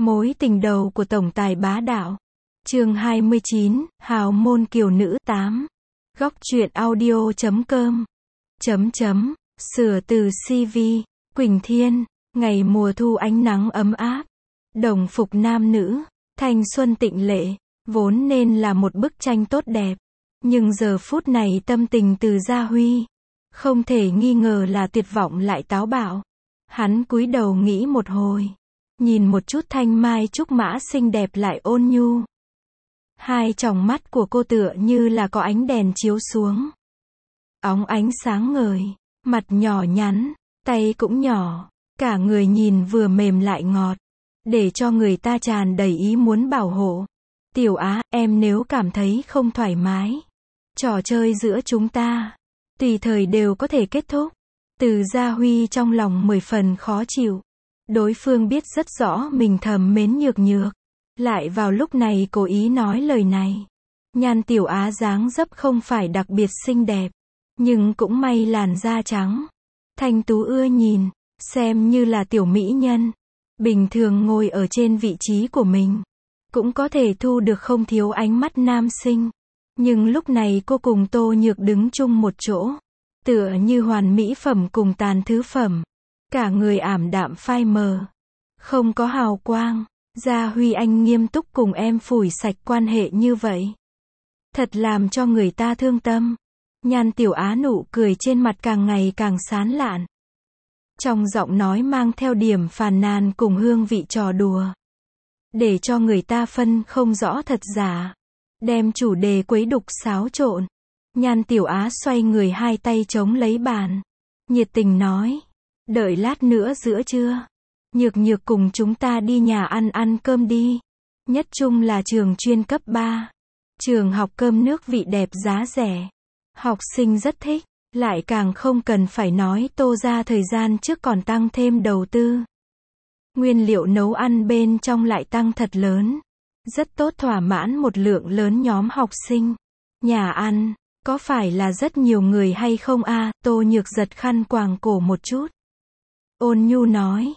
Mối tình đầu của tổng tài bá đạo. Chương 29, Hào môn kiều nữ 8. Góc truyện audio.com. Sửa từ CV. Quỳnh Thiên. Ngày mùa thu ánh nắng ấm áp. Đồng phục nam nữ. Thanh xuân tịnh lệ. Vốn nên là một bức tranh tốt đẹp. Nhưng giờ phút này tâm tình Từ Gia Huy không thể nghi ngờ là tuyệt vọng lại táo bạo. Hắn cúi đầu nghĩ một hồi. Nhìn một chút thanh mai trúc mã xinh đẹp lại ôn nhu. Hai tròng mắt của cô tựa như là có ánh đèn chiếu xuống. Óng ánh sáng ngời, mặt nhỏ nhắn, tay cũng nhỏ, cả người nhìn vừa mềm lại ngọt, để cho người ta tràn đầy ý muốn bảo hộ. Tiểu Á, em nếu cảm thấy không thoải mái, trò chơi giữa chúng ta, tùy thời đều có thể kết thúc. Từ Gia Huy trong lòng 10 phần khó chịu. Đối phương biết rất rõ mình thầm mến Nhược Nhược, lại vào lúc này cố ý nói lời này. Nhan Tiểu Á dáng dấp không phải đặc biệt xinh đẹp, nhưng cũng may làn da trắng, thanh tú ưa nhìn, xem như là tiểu mỹ nhân. Bình thường ngồi ở trên vị trí của mình, cũng có thể thu được không thiếu ánh mắt nam sinh. Nhưng lúc này cô cùng Tô Nhược đứng chung một chỗ, tựa như hoàn mỹ phẩm cùng tàn thứ phẩm. Cả người ảm đạm phai mờ, không có hào quang. Gia Huy anh nghiêm túc cùng em phủi sạch quan hệ như vậy, thật làm cho người ta thương tâm. Nhan Tiểu Á nụ cười trên mặt càng ngày càng sán lạn, trong giọng nói mang theo điểm phàn nàn cùng hương vị trò đùa, để cho người ta phân không rõ thật giả, đem chủ đề quấy đục xáo trộn. Nhan Tiểu Á xoay người hai tay chống lấy bàn, nhiệt tình nói, đợi lát nữa giữa trưa, Nhược Nhược cùng chúng ta đi nhà ăn cơm đi. Nhất Trung là trường chuyên cấp 3. Trường học cơm nước vị đẹp giá rẻ. Học sinh rất thích, lại càng không cần phải nói Tô ra thời gian trước còn tăng thêm đầu tư. Nguyên liệu nấu ăn bên trong lại tăng thật lớn. Rất tốt thỏa mãn một lượng lớn nhóm học sinh. Nhà ăn, có phải là rất nhiều người hay không a? Tô Nhược giật khăn quàng cổ một chút. Ôn nhu nói,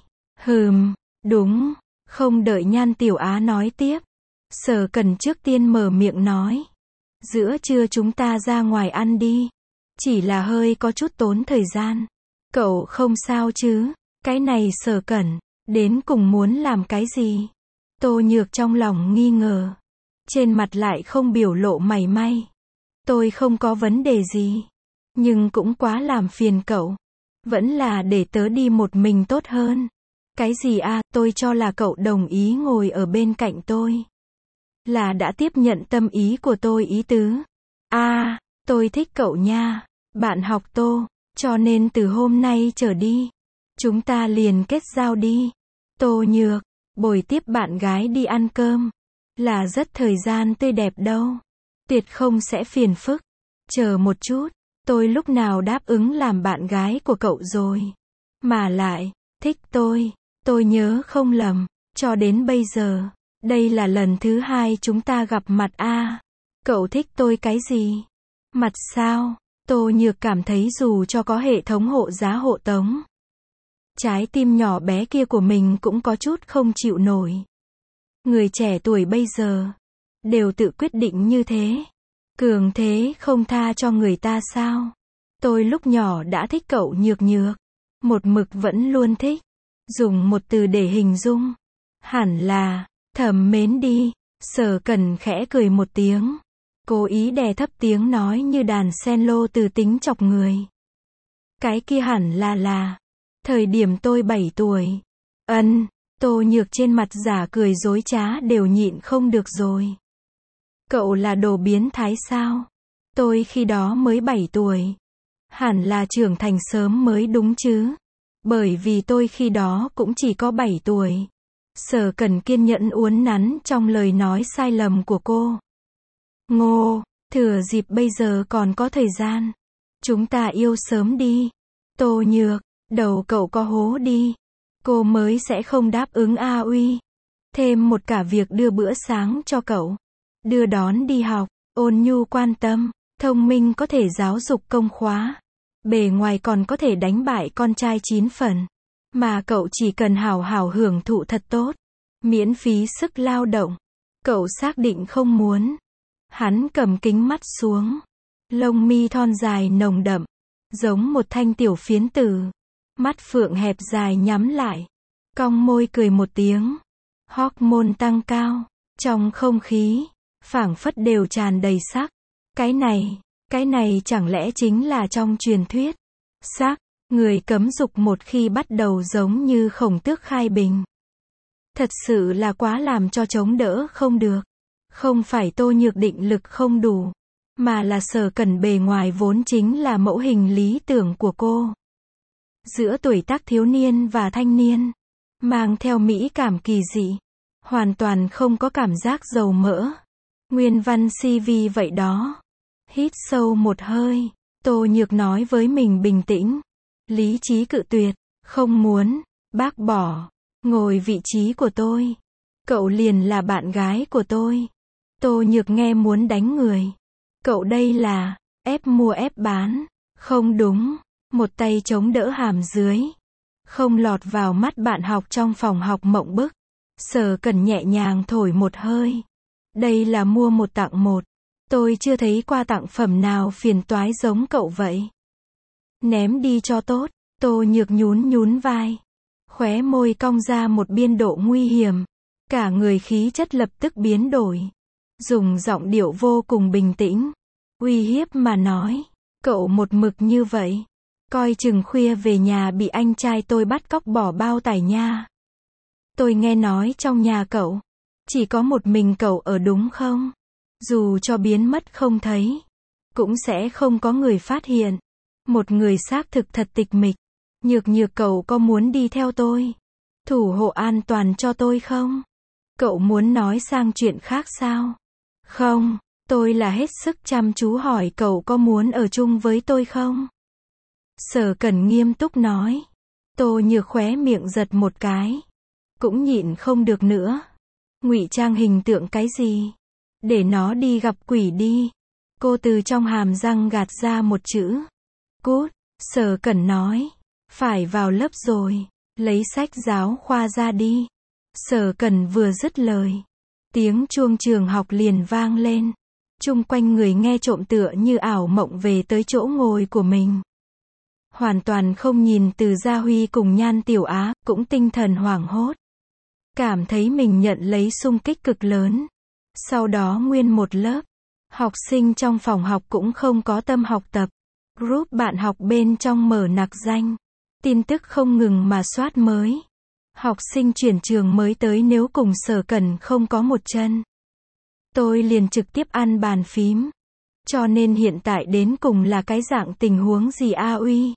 đúng. Không đợi Nhan Tiểu Á nói tiếp, Sở Cần trước tiên mở miệng nói, giữa trưa chúng ta ra ngoài ăn đi, chỉ là hơi có chút tốn thời gian. Cậu không sao chứ? Cái này Sở Cẩn, đến cùng muốn làm cái gì? Tô Nhược trong lòng nghi ngờ, trên mặt lại không biểu lộ mảy may. Tôi không có vấn đề gì, nhưng cũng quá làm phiền cậu. Vẫn là để tớ đi một mình tốt hơn. Cái gì a? Tôi cho là cậu đồng ý ngồi ở bên cạnh tôi, là đã tiếp nhận tâm ý của tôi ý tứ. Tôi thích cậu nha, bạn học Tô, cho nên từ hôm nay trở đi, chúng ta liền kết giao đi. Tô Nhược, bồi tiếp bạn gái đi ăn cơm, là rất thời gian tươi đẹp đâu. Tuyệt không sẽ phiền phức. Chờ một chút, tôi lúc nào đáp ứng làm bạn gái của cậu rồi? Mà lại, thích tôi nhớ không lầm, cho đến bây giờ, đây là lần thứ 2 chúng ta gặp mặt a. Cậu thích tôi cái gì? Mặt sao? Tô Nhược cảm thấy dù cho có hệ thống hộ giá hộ tống, trái tim nhỏ bé kia của mình cũng có chút không chịu nổi. Người trẻ tuổi bây giờ, đều tự quyết định như thế. Cường thế không tha cho người ta sao? Tôi lúc nhỏ đã thích cậu Nhược Nhược, một mực vẫn luôn thích. Dùng một từ để hình dung, hẳn là thầm mến đi. Sở Cần khẽ cười một tiếng, cố ý đè thấp tiếng nói như đàn cello từ tính chọc người. Cái kia hẳn là thời điểm tôi 7 tuổi. Tô Nhược trên mặt giả cười dối trá đều nhịn không được rồi. Cậu là đồ biến thái sao? Tôi khi đó mới 7 tuổi. Hẳn là trưởng thành sớm mới đúng chứ? Bởi vì tôi khi đó cũng chỉ có 7 tuổi. Sở Cần kiên nhẫn uốn nắn trong lời nói sai lầm của cô. Ngô, thừa dịp bây giờ còn có thời gian, chúng ta yêu sớm đi. Tô Nhược, đầu cậu có hố đi. Cô mới sẽ không đáp ứng a uy. Thêm một cả việc đưa bữa sáng cho cậu, đưa đón đi học, ôn nhu quan tâm, thông minh có thể giáo dục công khóa, bề ngoài còn có thể đánh bại con trai 9 phần. Mà cậu chỉ cần hào hào hưởng thụ thật tốt. Miễn phí sức lao động. Cậu xác định không muốn. Hắn cầm kính mắt xuống. Lông mi thon dài nồng đậm. Giống một thanh tiểu phiến tử. Mắt phượng hẹp dài nhắm lại. Cong môi cười một tiếng. Hormone tăng cao. Trong không khí, phảng phất đều tràn đầy sắc. Cái này chẳng lẽ chính là trong truyền thuyết. Sắc, người cấm dục một khi bắt đầu giống như Khổng Tước khai bình. Thật sự là quá làm cho chống đỡ không được. Không phải Tô Nhược định lực không đủ, mà là Sở Cẩn bề ngoài vốn chính là mẫu hình lý tưởng của cô. Giữa tuổi tác thiếu niên và thanh niên, mang theo mỹ cảm kỳ dị, hoàn toàn không có cảm giác dầu mỡ. Nguyên văn CV vậy đó. Hít sâu một hơi, Tô Nhược nói với mình bình tĩnh. Lý trí cự tuyệt, không muốn, bác bỏ. Ngồi vị trí của tôi. Cậu liền là bạn gái của tôi. Tô Nhược nghe muốn đánh người. Cậu đây là ép mua ép bán. Không đúng. Một tay chống đỡ hàm dưới. Không lọt vào mắt bạn học trong phòng học mộng bức. Sở Cẩn nhẹ nhàng thổi một hơi. Đây là mua một tặng một. Tôi chưa thấy qua tặng phẩm nào phiền toái giống cậu vậy. Ném đi cho tốt. Tô Nhược nhún vai. Khóe môi cong ra một biên độ nguy hiểm. Cả người khí chất lập tức biến đổi. Dùng giọng điệu vô cùng bình tĩnh. Uy hiếp mà nói. Cậu một mực như vậy. Coi chừng khuya về nhà bị anh trai tôi bắt cóc bỏ bao tải nha. Tôi nghe nói trong nhà cậu. Chỉ có một mình cậu ở đúng không? Dù cho biến mất không thấy. Cũng sẽ không có người phát hiện. Một người xác thực thật tịch mịch. Nhược cậu có muốn đi theo tôi? Thủ hộ an toàn cho tôi không? Cậu muốn nói sang chuyện khác sao? Không, tôi là hết sức chăm chú hỏi cậu có muốn ở chung với tôi không? Sở Cẩn nghiêm túc nói. Tô Nhược khóe miệng giật một cái. Cũng nhịn không được nữa. Ngụy trang hình tượng cái gì? Để nó đi gặp quỷ đi. Cô từ trong hàm răng gạt ra một chữ. Cút, Sở Cẩn nói. Phải vào lớp rồi. Lấy sách giáo khoa ra đi. Sở Cẩn vừa dứt lời. Tiếng chuông trường học liền vang lên. Chung quanh người nghe trộm tựa như ảo mộng về tới chỗ ngồi của mình. Hoàn toàn không nhìn Từ Gia Huy cùng Nhan Tiểu Á, cũng tinh thần hoảng hốt. Cảm thấy mình nhận lấy xung kích cực lớn. Sau đó nguyên một lớp. Học sinh trong phòng học cũng không có tâm học tập. Group bạn học bên trong mở nặc danh. Tin tức không ngừng mà soát mới. Học sinh chuyển trường mới tới nếu cùng Sở Cẩn không có một chân. Tôi liền trực tiếp ăn bàn phím. Cho nên hiện tại đến cùng là cái dạng tình huống gì a uy?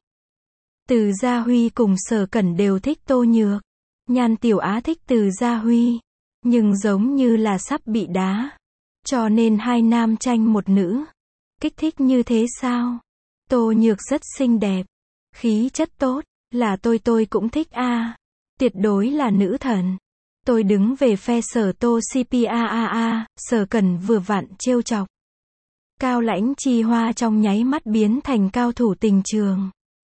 Từ Gia Huy cùng Sở Cẩn đều thích Tô Nhược. Nhan Tiểu Á thích Từ Gia Huy. Nhưng giống như là sắp bị đá. Cho nên hai nam tranh một nữ. Kích thích như thế sao? Tô Nhược rất xinh đẹp. Khí chất tốt. Là tôi cũng thích a. Tuyệt đối là nữ thần. Tôi đứng về phe Sở Tô CPAAA, Sở Cẩn vừa vặn trêu chọc. Cao Lãnh Chi Hoa trong nháy mắt biến thành cao thủ tình trường.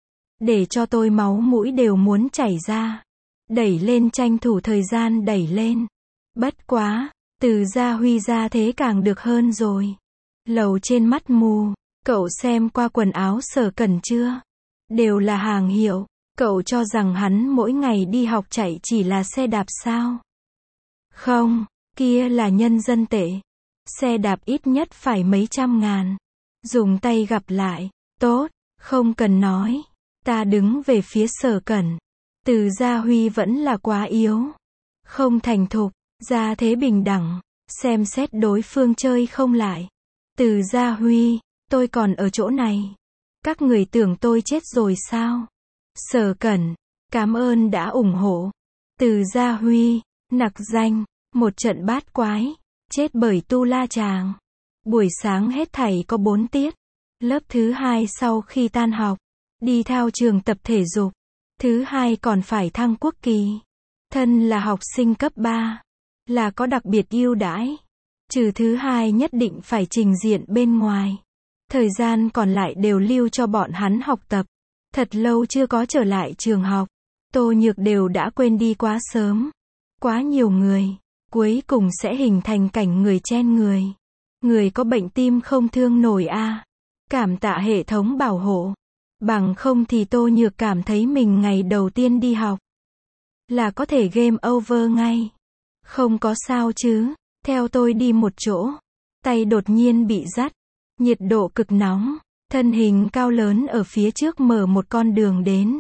Để cho tôi máu mũi đều muốn chảy ra. Đẩy lên tranh thủ thời gian đẩy lên. Bất quá, Từ Gia Huy ra thế càng được hơn rồi. Lầu trên mắt mù, cậu xem qua quần áo Sở Cẩn chưa? Đều là hàng hiệu. Cậu cho rằng hắn mỗi ngày đi học chạy chỉ là xe đạp sao? Không, kia là nhân dân tệ. Xe đạp ít nhất phải mấy trăm ngàn. Dùng tay gặp lại. Tốt, không cần nói. Ta đứng về phía Sở Cẩn. Từ Gia Huy vẫn là quá yếu. Không thành thục, ra thế bình đẳng. Xem xét đối phương chơi không lại. Từ Gia Huy, tôi còn ở chỗ này. Các người tưởng tôi chết rồi sao? Sở Cẩn, cảm ơn đã ủng hộ. Từ Gia Huy, nặc danh, một trận bát quái, chết bởi tu la chàng. Buổi sáng hết thảy có 4 tiết. Lớp thứ 2 sau khi tan học, đi thao trường tập thể dục. Thứ 2 còn phải thăng quốc kỳ. Thân là học sinh cấp 3, là có đặc biệt ưu đãi. Trừ thứ 2 nhất định phải trình diện bên ngoài. Thời gian còn lại đều lưu cho bọn hắn học tập. Thật lâu chưa có trở lại trường học. Tô Nhược đều đã quên đi quá sớm. quá nhiều người, cuối cùng sẽ hình thành cảnh người chen người. Người có bệnh tim không thương nổi a. Cảm tạ hệ thống bảo hộ. Bằng không thì Tô Nhược cảm thấy mình ngày đầu tiên đi học là có thể game over ngay. Không có sao chứ. Theo tôi đi một chỗ, tay đột nhiên bị dắt. Nhiệt độ cực nóng, thân hình cao lớn ở phía trước mở một con đường đến.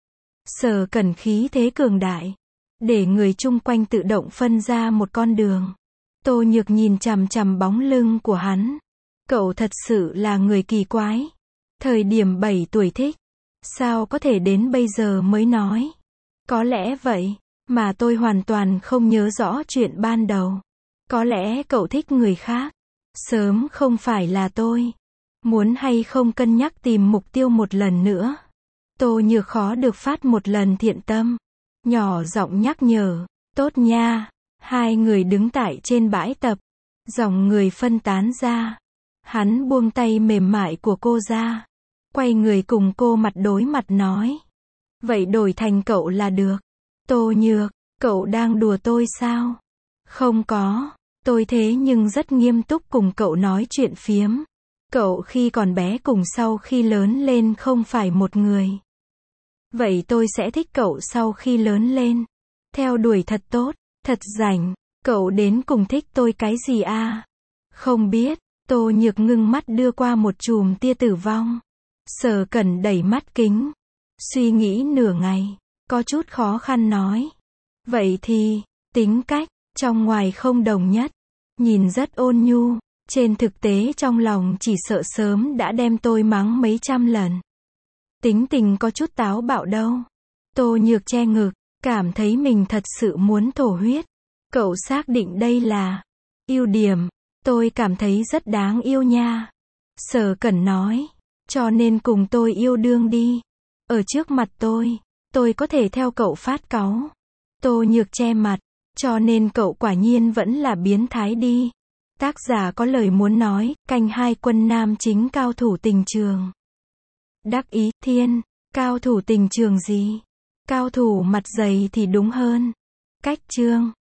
Sở Cẩn khí thế cường đại, để người chung quanh tự động phân ra một con đường. Tô Nhược nhìn chằm chằm bóng lưng của hắn. Cậu thật sự là người kỳ quái. Thời điểm 7 tuổi thích, sao có thể đến bây giờ mới nói. Có lẽ vậy, mà tôi hoàn toàn không nhớ rõ chuyện ban đầu. Có lẽ cậu thích người khác. Sớm không phải là tôi. Muốn hay không cân nhắc tìm mục tiêu một lần nữa. Tô Nhược khó được phát một lần thiện tâm. Nhỏ giọng nhắc nhở. Tốt nha. Hai người đứng tại trên bãi tập. Dòng người phân tán ra. Hắn buông tay mềm mại của cô ra. Quay người cùng cô mặt đối mặt nói. Vậy đổi thành cậu là được. Tô Nhược, cậu đang đùa tôi sao? Không có. Tôi thế nhưng rất nghiêm túc cùng cậu nói chuyện phiếm. Cậu khi còn bé cùng sau khi lớn lên không phải một người. Vậy tôi sẽ thích cậu sau khi lớn lên. Theo đuổi thật tốt, thật rảnh. Cậu đến cùng thích tôi cái gì a? Không biết. Tô Nhược ngưng mắt đưa qua một chùm tia tử vong. Sở Cẩn đẩy mắt kính. Suy nghĩ nửa ngày. Có chút khó khăn nói. Vậy thì, tính cách, trong ngoài không đồng nhất. Nhìn rất ôn nhu. Trên thực tế trong lòng chỉ sợ sớm đã đem tôi mắng mấy trăm lần. Tính tình có chút táo bạo đâu. Tô Nhược che ngực, cảm thấy mình thật sự muốn thổ huyết. Cậu xác định đây là ưu điểm. Tôi cảm thấy rất đáng yêu nha. Sở Cẩn nói. Cho nên cùng tôi yêu đương đi. Ở trước mặt tôi có thể theo cậu phát cáu. Tô Nhược che mặt. Cho nên cậu quả nhiên vẫn là biến thái đi. Tác giả có lời muốn nói, canh hai quân nam chính cao thủ tình trường. Đắc ý, thiên, cao thủ tình trường gì? Cao thủ mặt dày thì đúng hơn. Cách chương.